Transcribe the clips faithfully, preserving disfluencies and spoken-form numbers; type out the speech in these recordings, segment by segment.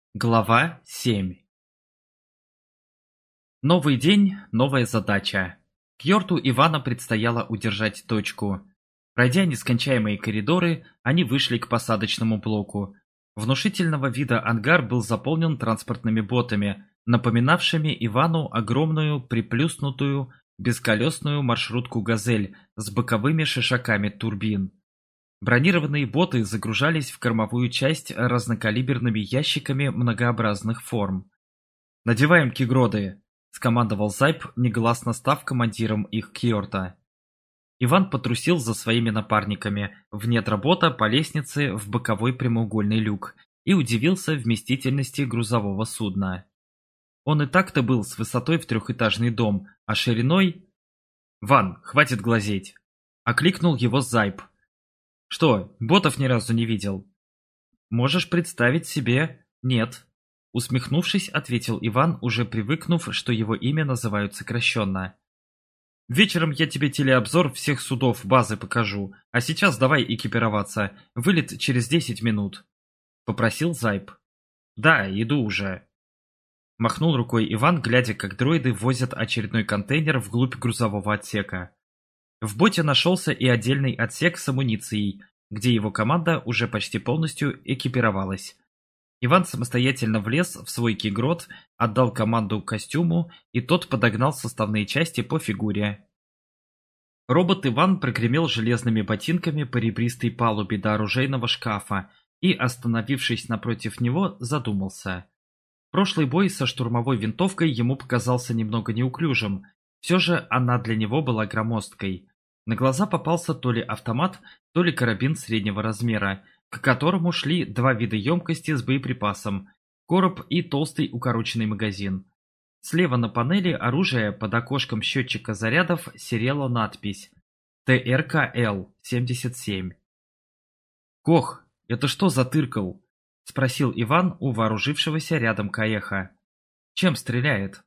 Глава семь. Новый день, новая задача. Кьорту Ивана предстояло удержать точку. Пройдя нескончаемые коридоры, они вышли к посадочному блоку. Внушительного вида ангар был заполнен транспортными ботами, напоминавшими Ивану огромную приплюснутую бесколесную маршрутку «Газель» с боковыми шишаками турбин. Бронированные боты загружались в кормовую часть разнокалиберными ящиками многообразных форм. «Надеваем кигроды!» — скомандовал Зайб, негласно став командиром их Кьорта. Иван потрусил за своими напарниками в недра бота по лестнице в боковой прямоугольный люк и удивился вместительности грузового судна. Он и так-то был с высотой в трехэтажный дом, а шириной... «Ван, хватит глазеть!» — окликнул его Зайб. «Что, ботов ни разу не видел?» «Можешь представить себе...» «Нет», — усмехнувшись, ответил Иван, уже привыкнув, что его имя называют сокращенно. «Вечером я тебе телеобзор всех судов базы покажу, а сейчас давай экипироваться, вылет через десять минут», — попросил Зайб. «Да, иду уже», — махнул рукой Иван, глядя, как дроиды возят очередной контейнер вглубь грузового отсека. В боте нашелся и отдельный отсек с амуницией, где его команда уже почти полностью экипировалась. Иван самостоятельно влез в свой кигрот, отдал команду костюму, и тот подогнал составные части по фигуре. Робот Иван прогремел железными ботинками по ребристой палубе до оружейного шкафа и, остановившись напротив него, задумался. Прошлый бой со штурмовой винтовкой ему показался немного неуклюжим, все же она для него была громоздкой. На глаза попался то ли автомат, то ли карабин среднего размера, к которому шли два вида емкости с боеприпасом – короб и толстый укороченный магазин. Слева на панели оружия под окошком счетчика зарядов серела надпись Т Р К Л семьдесят семь. «Кох, это что за тыркал?» – спросил Иван у вооружившегося рядом Каеха. «Чем стреляет?»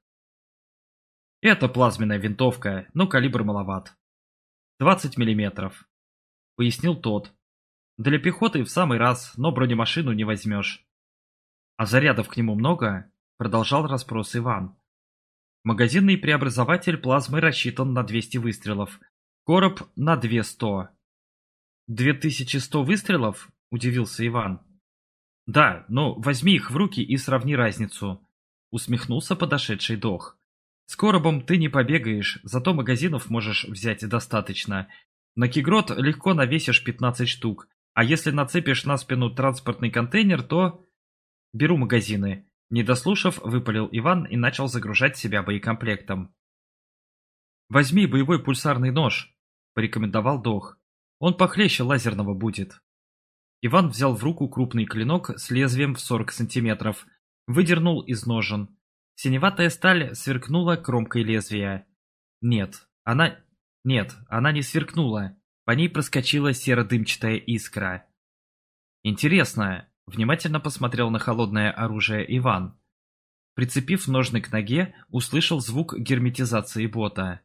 «Это плазменная винтовка, но калибр маловат. двадцать миллиметров», — пояснил тот. «Для пехоты в самый раз, но бронемашину не возьмешь». «А зарядов к нему много?» — продолжал расспрос Иван. «Магазинный преобразователь плазмы рассчитан на двести выстрелов, короб на две сто». «Две тысячи сто выстрелов?» — удивился Иван. «Да, но возьми их в руки и сравни разницу», — усмехнулся подошедший Дох. «С коробом ты не побегаешь, зато магазинов можешь взять достаточно. На кигрот легко навесишь пятнадцать штук, а если нацепишь на спину транспортный контейнер, то...» «Беру магазины», — не дослушав, выпалил Иван и начал загружать себя боекомплектом. «Возьми боевой пульсарный нож», — порекомендовал Дох. «Он похлеще лазерного будет». Иван взял в руку крупный клинок с лезвием в сорок сантиметров, выдернул из ножен. Синеватая сталь сверкнула кромкой лезвия. Нет, она... Нет, она не сверкнула. По ней проскочила серо-дымчатая искра. «Интересно», — внимательно посмотрел на холодное оружие Иван. Прицепив ножны к ноге, услышал звук герметизации бота.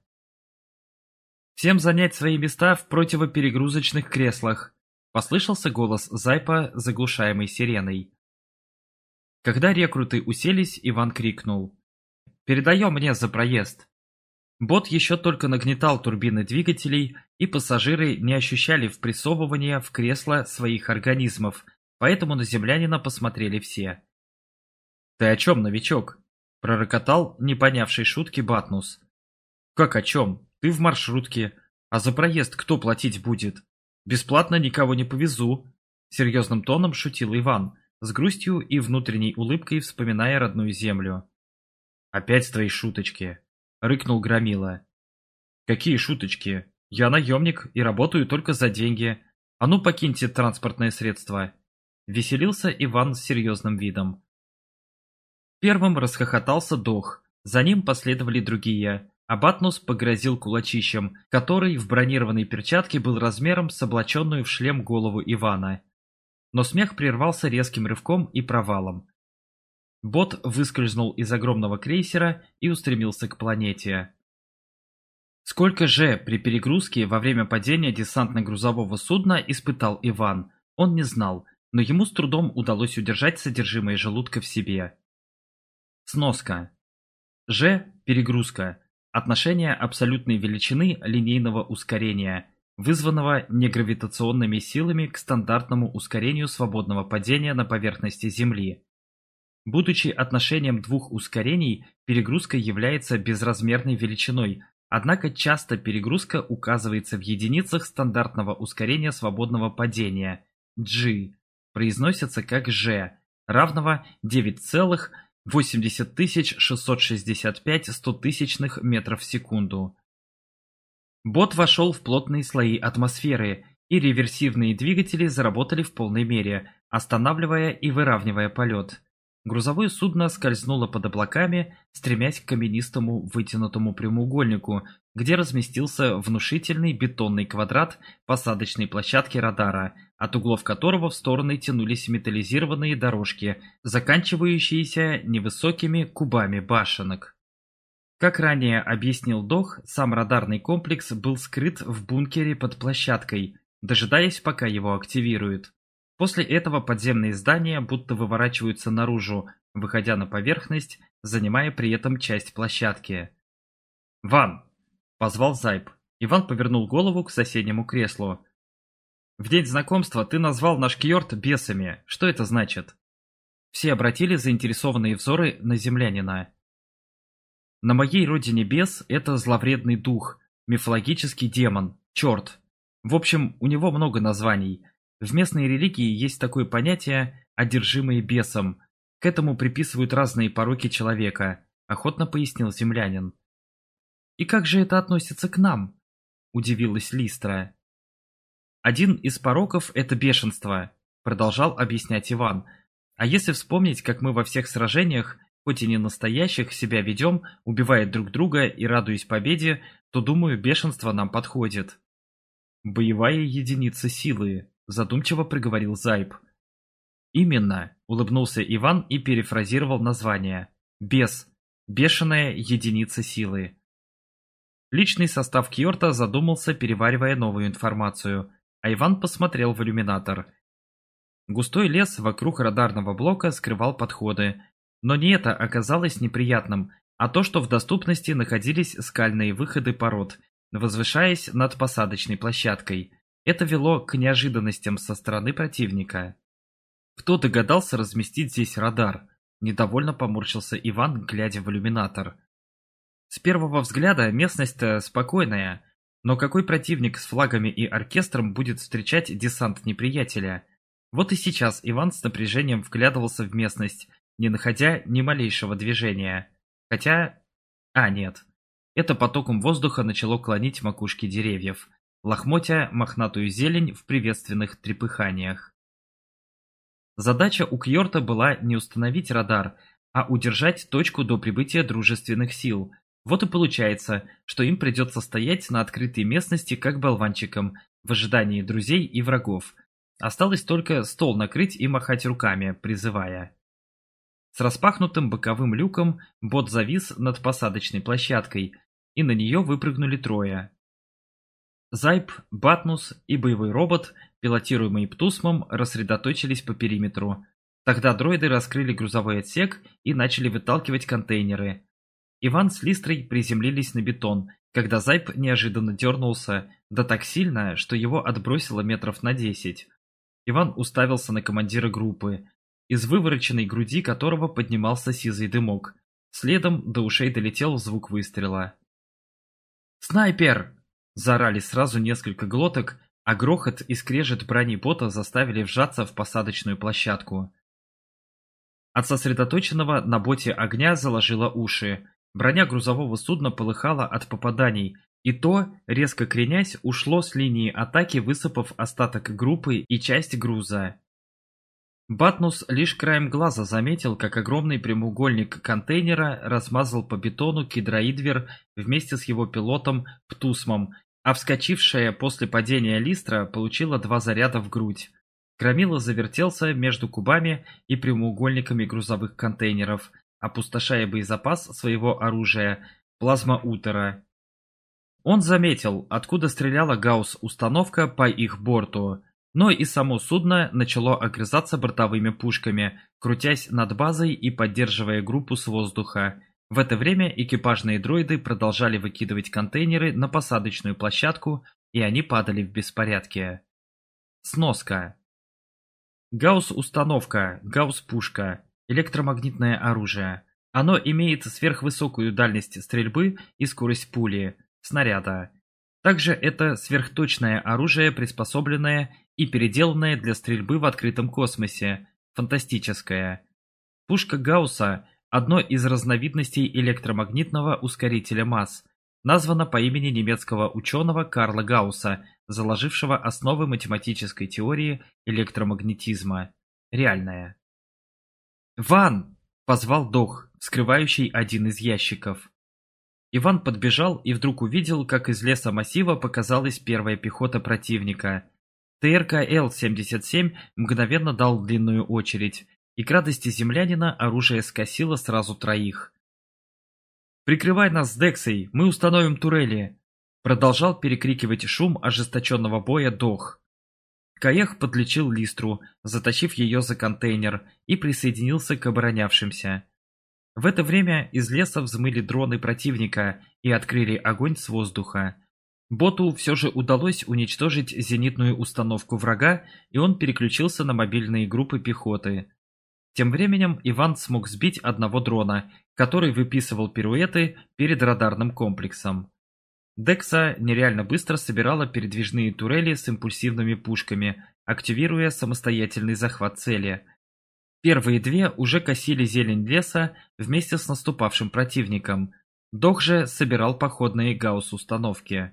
«Всем занять свои места в противоперегрузочных креслах», — послышался голос Зайпа, заглушаемый сиреной. Когда рекруты уселись, Иван крикнул: «Передаем мне за проезд!» Бот еще только нагнетал турбины двигателей, и пассажиры не ощущали впрессовывания в кресло своих организмов, поэтому на землянина посмотрели все. «Ты о чем, новичок?» — пророкотал не понявший шутки Батнус. «Как о чем? Ты в маршрутке. А за проезд кто платить будет? Бесплатно никого не повезу!» — серьезным тоном шутил Иван, с грустью и внутренней улыбкой вспоминая родную землю. «Опять твои шуточки!» — рыкнул Громила. «Какие шуточки? Я наемник и работаю только за деньги. А ну покиньте транспортное средство!» — веселился Иван с серьезным видом. Первым расхохотался Дох, за ним последовали другие, а Батнус погрозил кулачищем, который в бронированной перчатке был размером с облаченную в шлем голову Ивана. Но смех прервался резким рывком и провалом. Бот выскользнул из огромного крейсера и устремился к планете. Сколько же при перегрузке во время падения десантно-грузового судна испытал Иван, он не знал, но ему с трудом удалось удержать содержимое желудка в себе. Сноска. Ж. Перегрузка. Отношение абсолютной величины линейного ускорения, вызванного негравитационными силами к стандартному ускорению свободного падения на поверхности Земли. Будучи отношением двух ускорений, перегрузка является безразмерной величиной, однако часто перегрузка указывается в единицах стандартного ускорения свободного падения (G), произносится как G, равного девять целых восемьдесят тысяч шестьсот шестьдесят пять стотысячных метров в секунду. Бот вошел в плотные слои атмосферы, и реверсивные двигатели заработали в полной мере, останавливая и выравнивая полет. Грузовое судно скользнуло под облаками, стремясь к каменистому вытянутому прямоугольнику, где разместился внушительный бетонный квадрат посадочной площадки радара, от углов которого в стороны тянулись металлизированные дорожки, заканчивающиеся невысокими кубами башенок. Как ранее объяснил Дох, сам радарный комплекс был скрыт в бункере под площадкой, дожидаясь, пока его активируют. После этого подземные здания будто выворачиваются наружу, выходя на поверхность, занимая при этом часть площадки. «Ван!» – позвал Зайб. Иван повернул голову к соседнему креслу. «В день знакомства ты назвал наш Кьорт бесами. Что это значит?» Все обратили заинтересованные взоры на землянина. «На моей родине бес – это зловредный дух, мифологический демон, черт. В общем, у него много названий. В местной религии есть такое понятие «одержимые бесом». К этому приписывают разные пороки человека», – охотно пояснил землянин. «И как же это относится к нам?» – удивилась Листра. «Один из пороков – это бешенство», – продолжал объяснять Иван. «А если вспомнить, как мы во всех сражениях, хоть и не настоящих, себя ведем, убивая друг друга и радуясь победе, то, думаю, бешенство нам подходит». «Боевая единица силы», – задумчиво проговорил Зайб. «Именно», – улыбнулся Иван и перефразировал название. «Бес. Бешеная единица силы». Личный состав Кьорта задумался, переваривая новую информацию, а Иван посмотрел в иллюминатор. Густой лес вокруг радарного блока скрывал подходы, но не это оказалось неприятным, а то, что в доступности находились скальные выходы пород, возвышаясь над посадочной площадкой. Это вело к неожиданностям со стороны противника. «Кто догадался разместить здесь радар?» – недовольно поморщился Иван, глядя в иллюминатор. «С первого взгляда местность-то спокойная, но какой противник с флагами и оркестром будет встречать десант неприятеля?» Вот и сейчас Иван с напряжением вглядывался в местность, не находя ни малейшего движения. Хотя... А, нет. Это потоком воздуха начало клонить макушки деревьев, лохмотя мохнатую зелень в приветственных трепыханиях. Задача у Кьорта была не установить радар, а удержать точку до прибытия дружественных сил. Вот и получается, что им придется стоять на открытой местности как болванчикам, в ожидании друзей и врагов. Осталось только стол накрыть и махать руками, призывая. С распахнутым боковым люком бот завис над посадочной площадкой, и на нее выпрыгнули трое. Зайб, Батнус и боевой робот, пилотируемый Птусмом, рассредоточились по периметру. Тогда дроиды раскрыли грузовой отсек и начали выталкивать контейнеры. Иван с Листрой приземлились на бетон, когда Зайб неожиданно дернулся, да так сильно, что его отбросило метров на десять. Иван уставился на командира группы, из вывороченной груди которого поднимался сизый дымок. Следом до ушей долетел звук выстрела. «Снайпер!» – заорали сразу несколько глоток, а грохот и скрежет брони бота заставили вжаться в посадочную площадку. От сосредоточенного на боте огня заложило уши. Броня грузового судна полыхала от попаданий, и то, резко кренясь, ушло с линии атаки, высыпав остаток группы и часть груза. Батнус лишь краем глаза заметил, как огромный прямоугольник контейнера размазал по бетону кедроидвер вместе с его пилотом Птусмом, а вскочившая после падения Листра получила два заряда в грудь. Громила завертелся между кубами и прямоугольниками грузовых контейнеров, опустошая боезапас своего оружия – плазмоутера. Он заметил, откуда стреляла гаусс-установка по их борту, Но и само судно начало огрызаться бортовыми пушками, крутясь над базой и поддерживая группу с воздуха. В это время экипажные дроиды продолжали выкидывать контейнеры на посадочную площадку, и они падали в беспорядке. Сноска. Гаусс-установка, гаусс-пушка, электромагнитное оружие. Оно имеет сверхвысокую дальность стрельбы и скорость пули, снаряда. Также это сверхточное оружие, приспособленное и переделанное для стрельбы в открытом космосе, фантастическое. Пушка Гаусса – одно из разновидностей электромагнитного ускорителя масс, названо по имени немецкого ученого Карла Гаусса, заложившего основы математической теории электромагнетизма. Реальная. «Ван!» – позвал Дох, вскрывающий один из ящиков. Иван подбежал и вдруг увидел, как из леса массива показалась первая пехота противника. ТРК Л семьдесят семь мгновенно дал длинную очередь, и к радости землянина оружие скосило сразу троих. «Прикрывай нас с Дексой, мы установим турели!» Продолжал перекрикивать шум ожесточенного боя Дох. Каех подлечил Листру, затащив ее за контейнер, и присоединился к оборонявшимся. В это время из леса взмыли дроны противника и открыли огонь с воздуха. Боту все же удалось уничтожить зенитную установку врага, и он переключился на мобильные группы пехоты. Тем временем Иван смог сбить одного дрона, который выписывал пируэты перед радарным комплексом. Декса нереально быстро собирала передвижные турели с импульсивными пушками, активируя самостоятельный захват цели. Первые две уже косили зелень леса вместе с наступавшим противником. Дох же собирал походные гаусс-установки.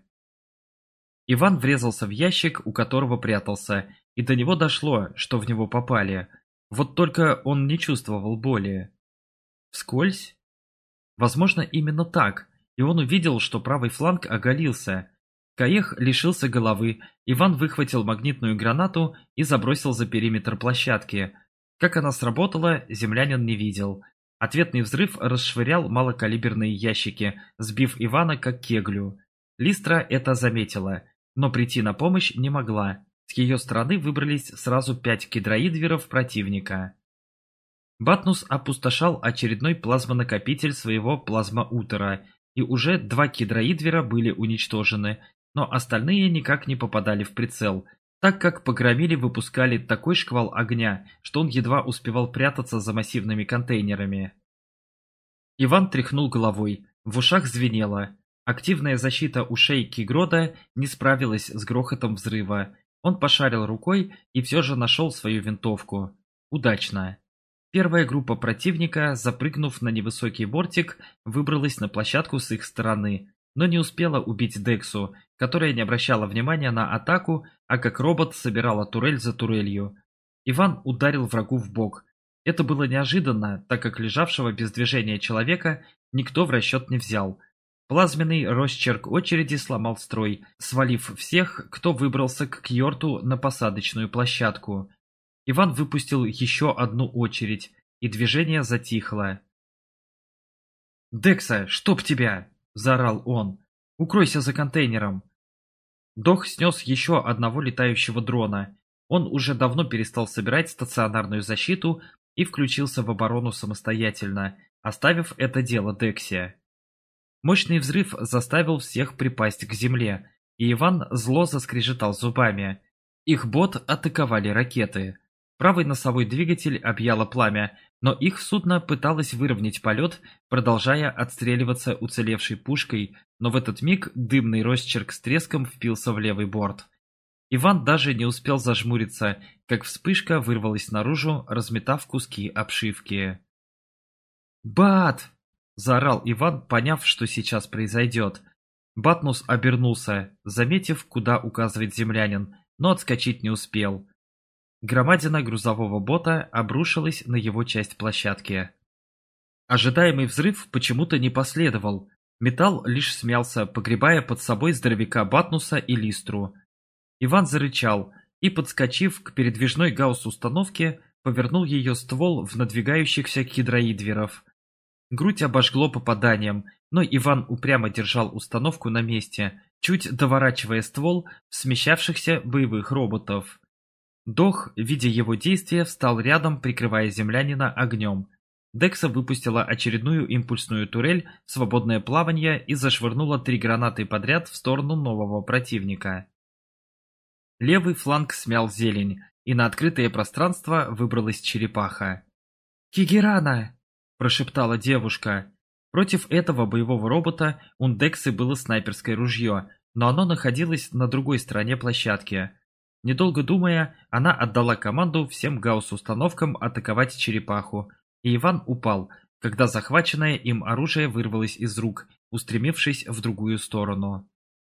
Иван врезался в ящик, у которого прятался, и до него дошло, что в него попали. Вот только он не чувствовал боли. Вскользь? Возможно, именно так, и он увидел, что правый фланг оголился. Каех лишился головы, Иван выхватил магнитную гранату и забросил за периметр площадки. Как она сработала, землянин не видел. Ответный взрыв расшвырял малокалиберные ящики, сбив Ивана как кеглю. Листра это заметила, но прийти на помощь не могла. С ее стороны выбрались сразу пять кедроидверов противника. Батнус опустошал очередной плазмонакопитель своего плазмоутера, и уже два кедроидвера были уничтожены, но остальные никак не попадали в прицел, так как погромили выпускали такой шквал огня, что он едва успевал прятаться за массивными контейнерами. Иван тряхнул головой, в ушах звенело. Активная защита ушей Кигрода не справилась с грохотом взрыва. Он пошарил рукой и все же нашел свою винтовку. Удачно. Первая группа противника, запрыгнув на невысокий бортик, выбралась на площадку с их стороны, но не успела убить Дексу, которая не обращала внимания на атаку, а как робот собирала турель за турелью. Иван ударил врагу в бок. Это было неожиданно, так как лежавшего без движения человека никто в расчет не взял. Плазменный росчерк очереди сломал строй, свалив всех, кто выбрался к Кьорту на посадочную площадку. Иван выпустил еще одну очередь, и движение затихло. «Декса, чтоб тебя!» – заорал он. «Укройся за контейнером!» Дох снес еще одного летающего дрона. Он уже давно перестал собирать стационарную защиту и включился в оборону самостоятельно, оставив это дело Дексе. Мощный взрыв заставил всех припасть к земле, и Иван зло заскрежетал зубами. Их бот атаковали ракеты. Правый носовой двигатель объяло пламя, но их судно пыталось выровнять полет, продолжая отстреливаться уцелевшей пушкой, но в этот миг дымный росчерк с треском впился в левый борт. Иван даже не успел зажмуриться, как вспышка вырвалась наружу, разметав куски обшивки. «Бат!» – заорал Иван, поняв, что сейчас произойдет. Батнус обернулся, заметив, куда указывает землянин, но отскочить не успел. Громадина грузового бота обрушилась на его часть площадки. Ожидаемый взрыв почему-то не последовал. Металл лишь смялся, погребая под собой здоровяка Батнуса и Листру. Иван зарычал и, подскочив к передвижной гаусс-установке, повернул ее ствол в надвигающихся кедроидверов. Грудь обожгло попаданием, но Иван упрямо держал установку на месте, чуть доворачивая ствол в смещавшихся боевых роботов. Дох, видя его действия, встал рядом, прикрывая землянина огнем. Декса выпустила очередную импульсную турель в свободное плавание и зашвырнула три гранаты подряд в сторону нового противника. Левый фланг смял зелень, и на открытое пространство выбралась черепаха. «Кигерана!» – прошептала девушка. Против этого боевого робота у Дексы было снайперское ружье, но оно находилось на другой стороне площадки. Недолго думая, она отдала команду всем гаусс-установкам атаковать черепаху, и Иван упал, когда захваченное им оружие вырвалось из рук, устремившись в другую сторону.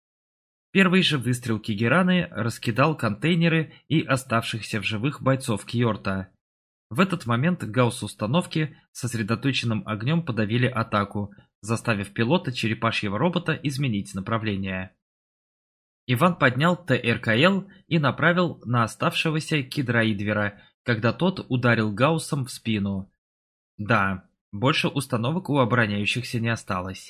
Первый же выстрел Кигераны раскидал контейнеры и оставшихся в живых бойцов Кьорта. В этот момент гаусс-установки сосредоточенным огнем подавили атаку, заставив пилота черепашьего робота изменить направление. Иван поднял ТРКЛ и направил на оставшегося Кидраидвера, когда тот ударил гауссом в спину. Да, больше установок у обороняющихся не осталось.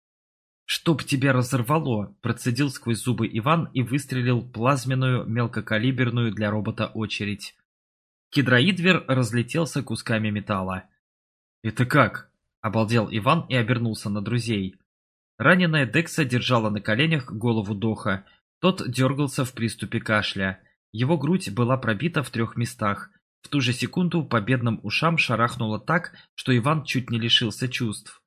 «Чтоб тебя разорвало!» – процедил сквозь зубы Иван и выстрелил плазменную мелкокалиберную для робота очередь. Кидраидвер разлетелся кусками металла. «Это как?» – обалдел Иван и обернулся на друзей. Раненая Декса держала на коленях голову Доха. Тот дергался в приступе кашля. Его грудь была пробита в трех местах. В ту же секунду по бедным ушам шарахнуло так, что Иван чуть не лишился чувств.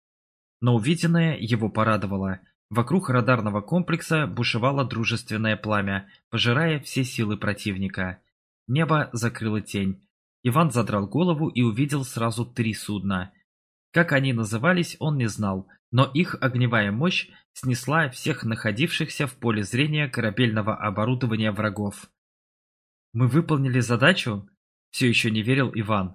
Но увиденное его порадовало. Вокруг радарного комплекса бушевало дружественное пламя, пожирая все силы противника. Небо закрыло тень. Иван задрал голову и увидел сразу три судна. Как они назывались, он не знал, но их огневая мощь снесла всех находившихся в поле зрения корабельного оборудования врагов. «Мы выполнили задачу?» – все еще не верил Иван.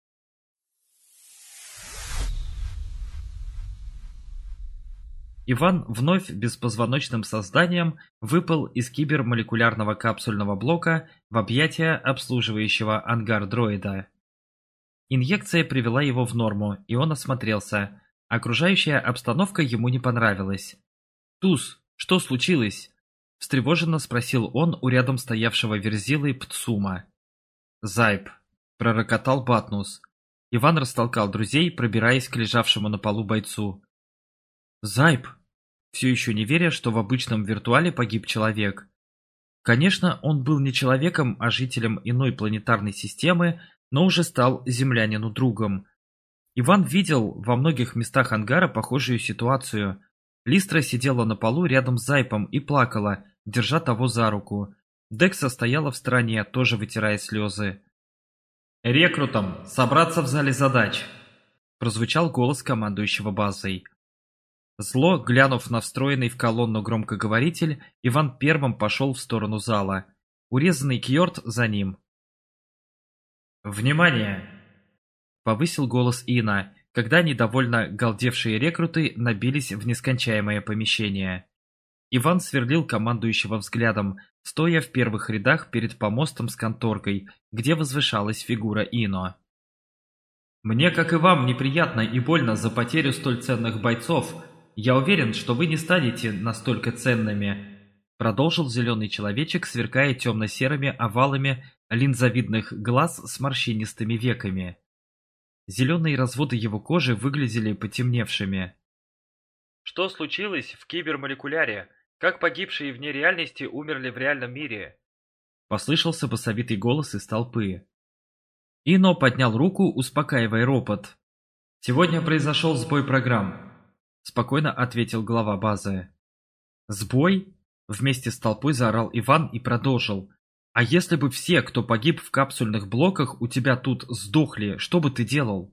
Иван вновь беспозвоночным созданием выпал из кибермолекулярного капсульного блока в объятия обслуживающего ангар-дроида. Инъекция привела его в норму, и он осмотрелся. Окружающая обстановка ему не понравилась. «Туз, что случилось?» – встревоженно спросил он у рядом стоявшего верзилы Пцума. «Зайб», – пророкотал Батнус. Иван растолкал друзей, пробираясь к лежавшему на полу бойцу. «Зайб!» Все еще не веря, что в обычном виртуале погиб человек. Конечно, он был не человеком, а жителем иной планетарной системы, но уже стал землянину другом. Иван видел во многих местах ангара похожую ситуацию. Листра сидела на полу рядом с Зайпом и плакала, держа того за руку. Декса стояла в стороне, тоже вытирая слезы. «Рекрутам собраться в зале задач!» Прозвучал голос командующего базой. Зло, глянув на встроенный в колонну громкоговоритель, Иван первым пошел в сторону зала. Урезанный Кьорт за ним. «Внимание!» — повысил голос Ина, когда недовольно галдевшие рекруты набились в нескончаемое помещение. Иван сверлил командующего взглядом, стоя в первых рядах перед помостом с конторкой, где возвышалась фигура Ино. «Мне, как и вам, неприятно и больно за потерю столь ценных бойцов. Я уверен, что вы не станете настолько ценными», — продолжил зеленый человечек, сверкая темно-серыми овалами линзовидных глаз с морщинистыми веками. Зеленые разводы его кожи выглядели потемневшими. «Что случилось в кибермолекуляре? Как погибшие вне реальности умерли в реальном мире?» — послышался басовитый голос из толпы. Ино поднял руку, успокаивая ропот. «Сегодня произошел сбой программ», — спокойно ответил глава базы. «Сбой?» — вместе с толпой заорал Иван и продолжил. «А если бы все, кто погиб в капсульных блоках, у тебя тут сдохли, что бы ты делал?»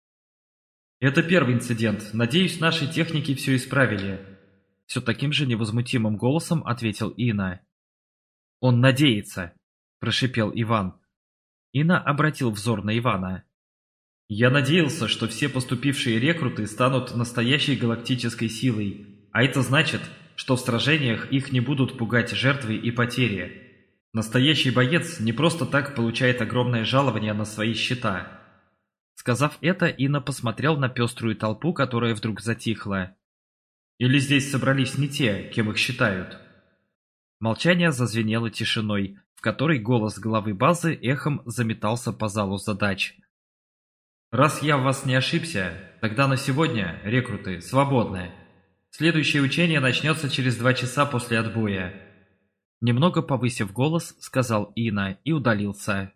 «Это первый инцидент. Надеюсь, наши техники все исправили», — все таким же невозмутимым голосом ответил Ина. «Он надеется», — прошипел Иван. Ина обратил взор на Ивана. «Я надеялся, что все поступившие рекруты станут настоящей галактической силой, а это значит, что в сражениях их не будут пугать жертвы и потери. Настоящий боец не просто так получает огромное жалование на свои счета». Сказав это, Ина посмотрел на пеструю толпу, которая вдруг затихла. «Или здесь собрались не те, кем их считают?» Молчание зазвенело тишиной, в которой голос главы базы эхом заметался по залу задач. «Раз я в вас не ошибся, тогда на сегодня, рекруты, свободны. Следующее учение начнется через два часа после отбоя». Немного повысив голос, сказал Ина и удалился.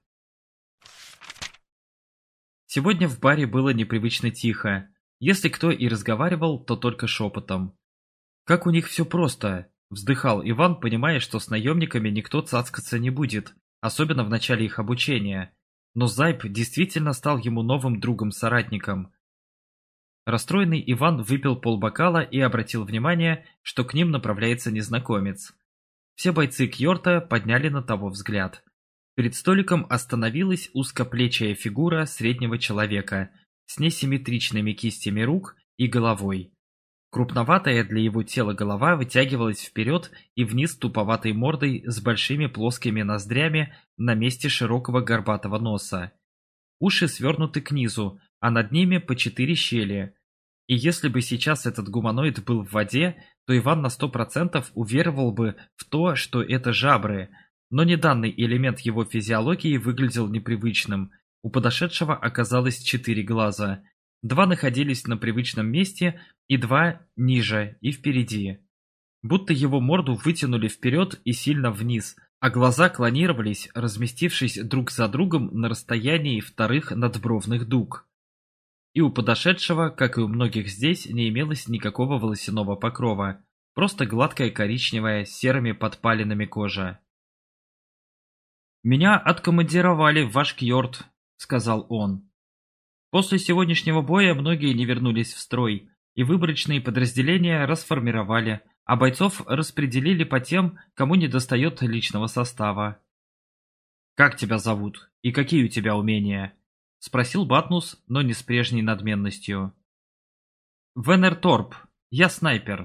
Сегодня в баре было непривычно тихо. Если кто и разговаривал, то только шепотом. «Как у них все просто!» – вздыхал Иван, понимая, что с наемниками никто цацкаться не будет, особенно в начале их обучения. Но Зайб действительно стал ему новым другом-соратником. Расстроенный Иван выпил полбокала и обратил внимание, что к ним направляется незнакомец. Все бойцы Кьорта подняли на того взгляд. Перед столиком остановилась узкоплечая фигура среднего человека с несимметричными кистями рук и головой. Крупноватая для его тела голова вытягивалась вперед и вниз туповатой мордой с большими плоскими ноздрями на месте широкого горбатого носа. Уши свернуты к низу, а над ними по четыре щели. И если бы сейчас этот гуманоид был в воде, то Иван на сто процентов уверовал бы в то, что это жабры. Но не данный элемент его физиологии выглядел непривычным. У подошедшего оказалось четыре глаза. Два находились на привычном месте, и два ниже и впереди. Будто его морду вытянули вперед и сильно вниз, а глаза клонировались, разместившись друг за другом на расстоянии вторых надбровных дуг. И у подошедшего, как и у многих здесь, не имелось никакого волосяного покрова, просто гладкая коричневая с серыми подпалинами кожа. «Меня откомандировали в ваш Кьорт», — сказал он. «После сегодняшнего боя многие не вернулись в строй, и выборочные подразделения расформировали, а бойцов распределили по тем, кому недостает личного состава». «Как тебя зовут? И какие у тебя умения?» — спросил Батнус, но не с прежней надменностью. «Венер Торп. Я снайпер».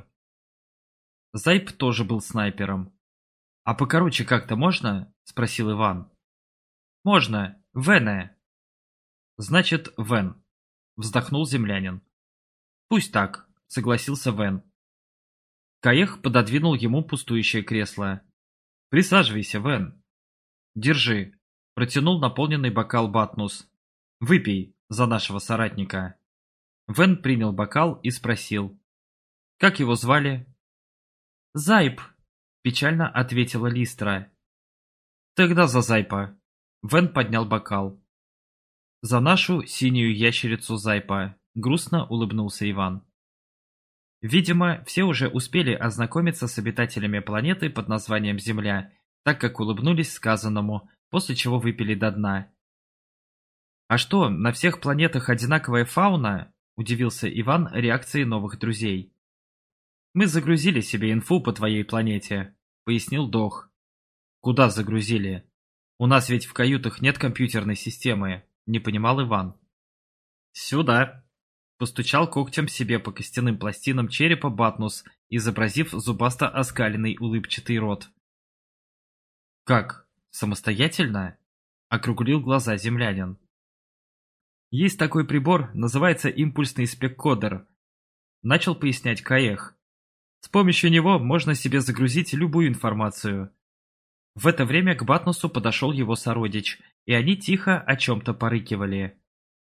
Зайб тоже был снайпером. «А покороче как-то можно?» — спросил Иван. «Можно. Вене». «Значит, Вен», — вздохнул землянин. «Пусть так», — согласился Вен. Каех пододвинул ему пустующее кресло. «Присаживайся, Вен». «Держи», — протянул наполненный бокал Батнус. «Выпей за нашего соратника». Вен принял бокал и спросил. «Как его звали?» «Зайб», — печально ответила Листра. «Тогда за Зайпа». Вен поднял бокал. «За нашу синюю ящерицу Зайпа», — грустно улыбнулся Иван. Видимо, все уже успели ознакомиться с обитателями планеты под названием Земля, так как улыбнулись сказанному, после чего выпили до дна. «А что, на всех планетах одинаковая фауна?» – удивился Иван реакцией новых друзей. «Мы загрузили себе инфу по твоей планете», – пояснил Дох. «Куда загрузили? У нас ведь в каютах нет компьютерной системы», – не понимал Иван. «Сюда», – постучал когтем себе по костяным пластинам черепа Батнус, изобразив зубасто оскаленный улыбчатый рот. «Как? Самостоятельно?» – округлил глаза землянин. «Есть такой прибор, называется импульсный спеккодер», – начал пояснять Каех. «С помощью него можно себе загрузить любую информацию». В это время к Батнусу подошел его сородич, и они тихо о чем-то порыкивали.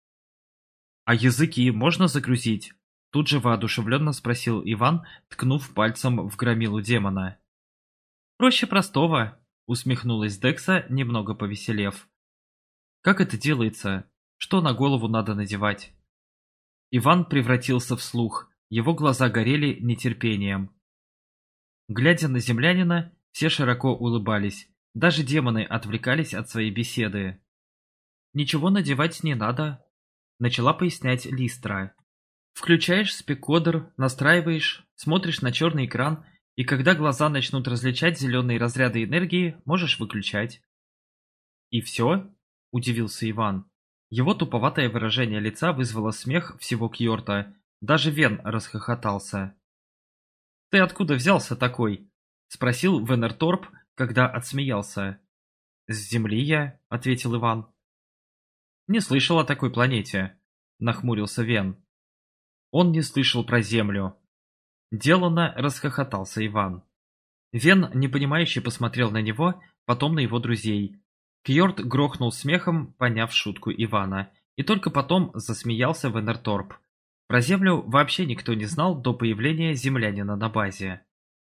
«А языки можно загрузить?» – тут же воодушевленно спросил Иван, ткнув пальцем в громилу демона. «Проще простого», – усмехнулась Декса, немного повеселев. «Как это делается? Что на голову надо надевать?» Иван превратился в слух, его глаза горели нетерпением. Глядя на землянина, все широко улыбались, даже демоны отвлекались от своей беседы. «Ничего надевать не надо», – начала пояснять Листра. «Включаешь спеккодер, настраиваешь, смотришь на черный экран, и когда глаза начнут различать зеленые разряды энергии, можешь выключать». «И все?» – удивился Иван. Его туповатое выражение лица вызвало смех всего Кьорта, даже Вен расхохотался. «Ты откуда взялся такой?» – спросил Венерторп, когда отсмеялся. «С Земли я», – ответил Иван. «Не слышал о такой планете», – нахмурился Вен. Он не слышал про Землю. Деланно расхохотался Иван. Вен непонимающе посмотрел на него, потом на его друзей. Кьорд грохнул смехом, поняв шутку Ивана, и только потом засмеялся Венерторп. Про Землю вообще никто не знал до появления землянина на базе.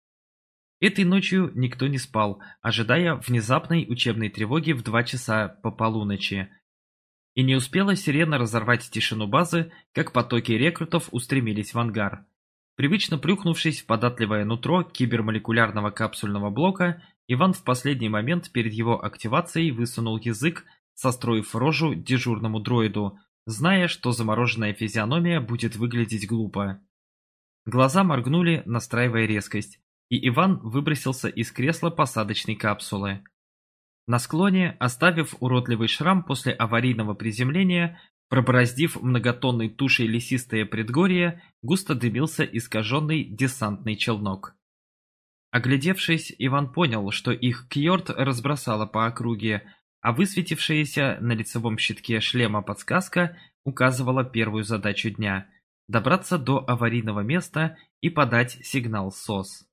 Этой ночью никто не спал, ожидая внезапной учебной тревоги в два часа по полуночи. И не успела сирена разорвать тишину базы, как потоки рекрутов устремились в ангар. Привычно плюхнувшись в податливое нутро кибермолекулярного капсульного блока, Иван в последний момент перед его активацией высунул язык, состроив рожу дежурному дроиду, зная, что замороженная физиономия будет выглядеть глупо. Глаза моргнули, настраивая резкость, и Иван выбросился из кресла посадочной капсулы. На склоне, оставив уродливый шрам после аварийного приземления, пробороздив многотонной тушей лесистое предгорье, густо дымился искаженный десантный челнок. Оглядевшись, Иван понял, что их Кьорд разбросало по округе, а высветившаяся на лицевом щитке шлема подсказка указывала первую задачу дня – добраться до аварийного места и подать сигнал СОС.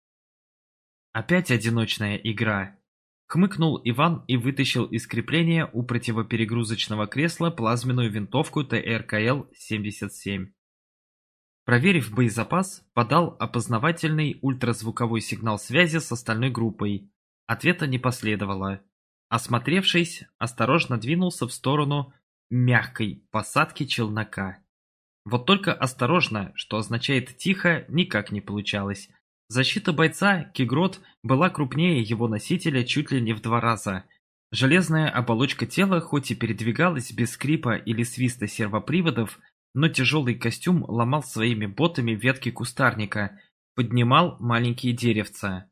Опять одиночная игра. Хмыкнул Иван и вытащил из крепления у противоперегрузочного кресла плазменную винтовку Т Р К Л семьдесят семь. Проверив боезапас, подал опознавательный ультразвуковой сигнал связи с остальной группой. Ответа не последовало. Осмотревшись, осторожно двинулся в сторону мягкой посадки челнока. Вот только осторожно, что означает тихо, никак не получалось. Защита бойца, Кигрот, была крупнее его носителя чуть ли не в два раза. Железная оболочка тела хоть и передвигалась без скрипа или свиста сервоприводов, но тяжелый костюм ломал своими ботами ветки кустарника, поднимал маленькие деревца.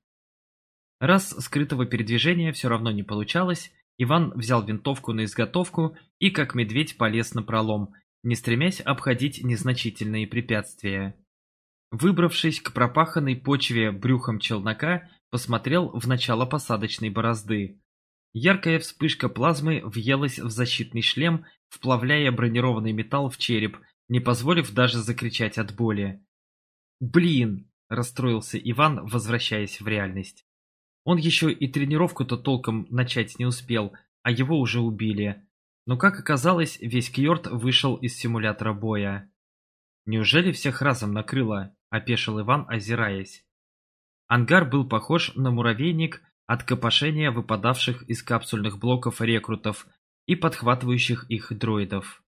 Раз скрытого передвижения все равно не получалось, Иван взял винтовку на изготовку и как медведь полез напролом, не стремясь обходить незначительные препятствия. Выбравшись к пропаханной почве брюхом челнока, посмотрел в начало посадочной борозды. Яркая вспышка плазмы въелась в защитный шлем, вплавляя бронированный металл в череп, не позволив даже закричать от боли. «Блин!» – расстроился Иван, возвращаясь в реальность. Он еще и тренировку-то толком начать не успел, а его уже убили. Но, как оказалось, весь Кьорд вышел из симулятора боя. «Неужели всех разом накрыло?» – опешил Иван, озираясь. Ангар был похож на муравейник от копошения выпадавших из капсульных блоков рекрутов и подхватывающих их дроидов.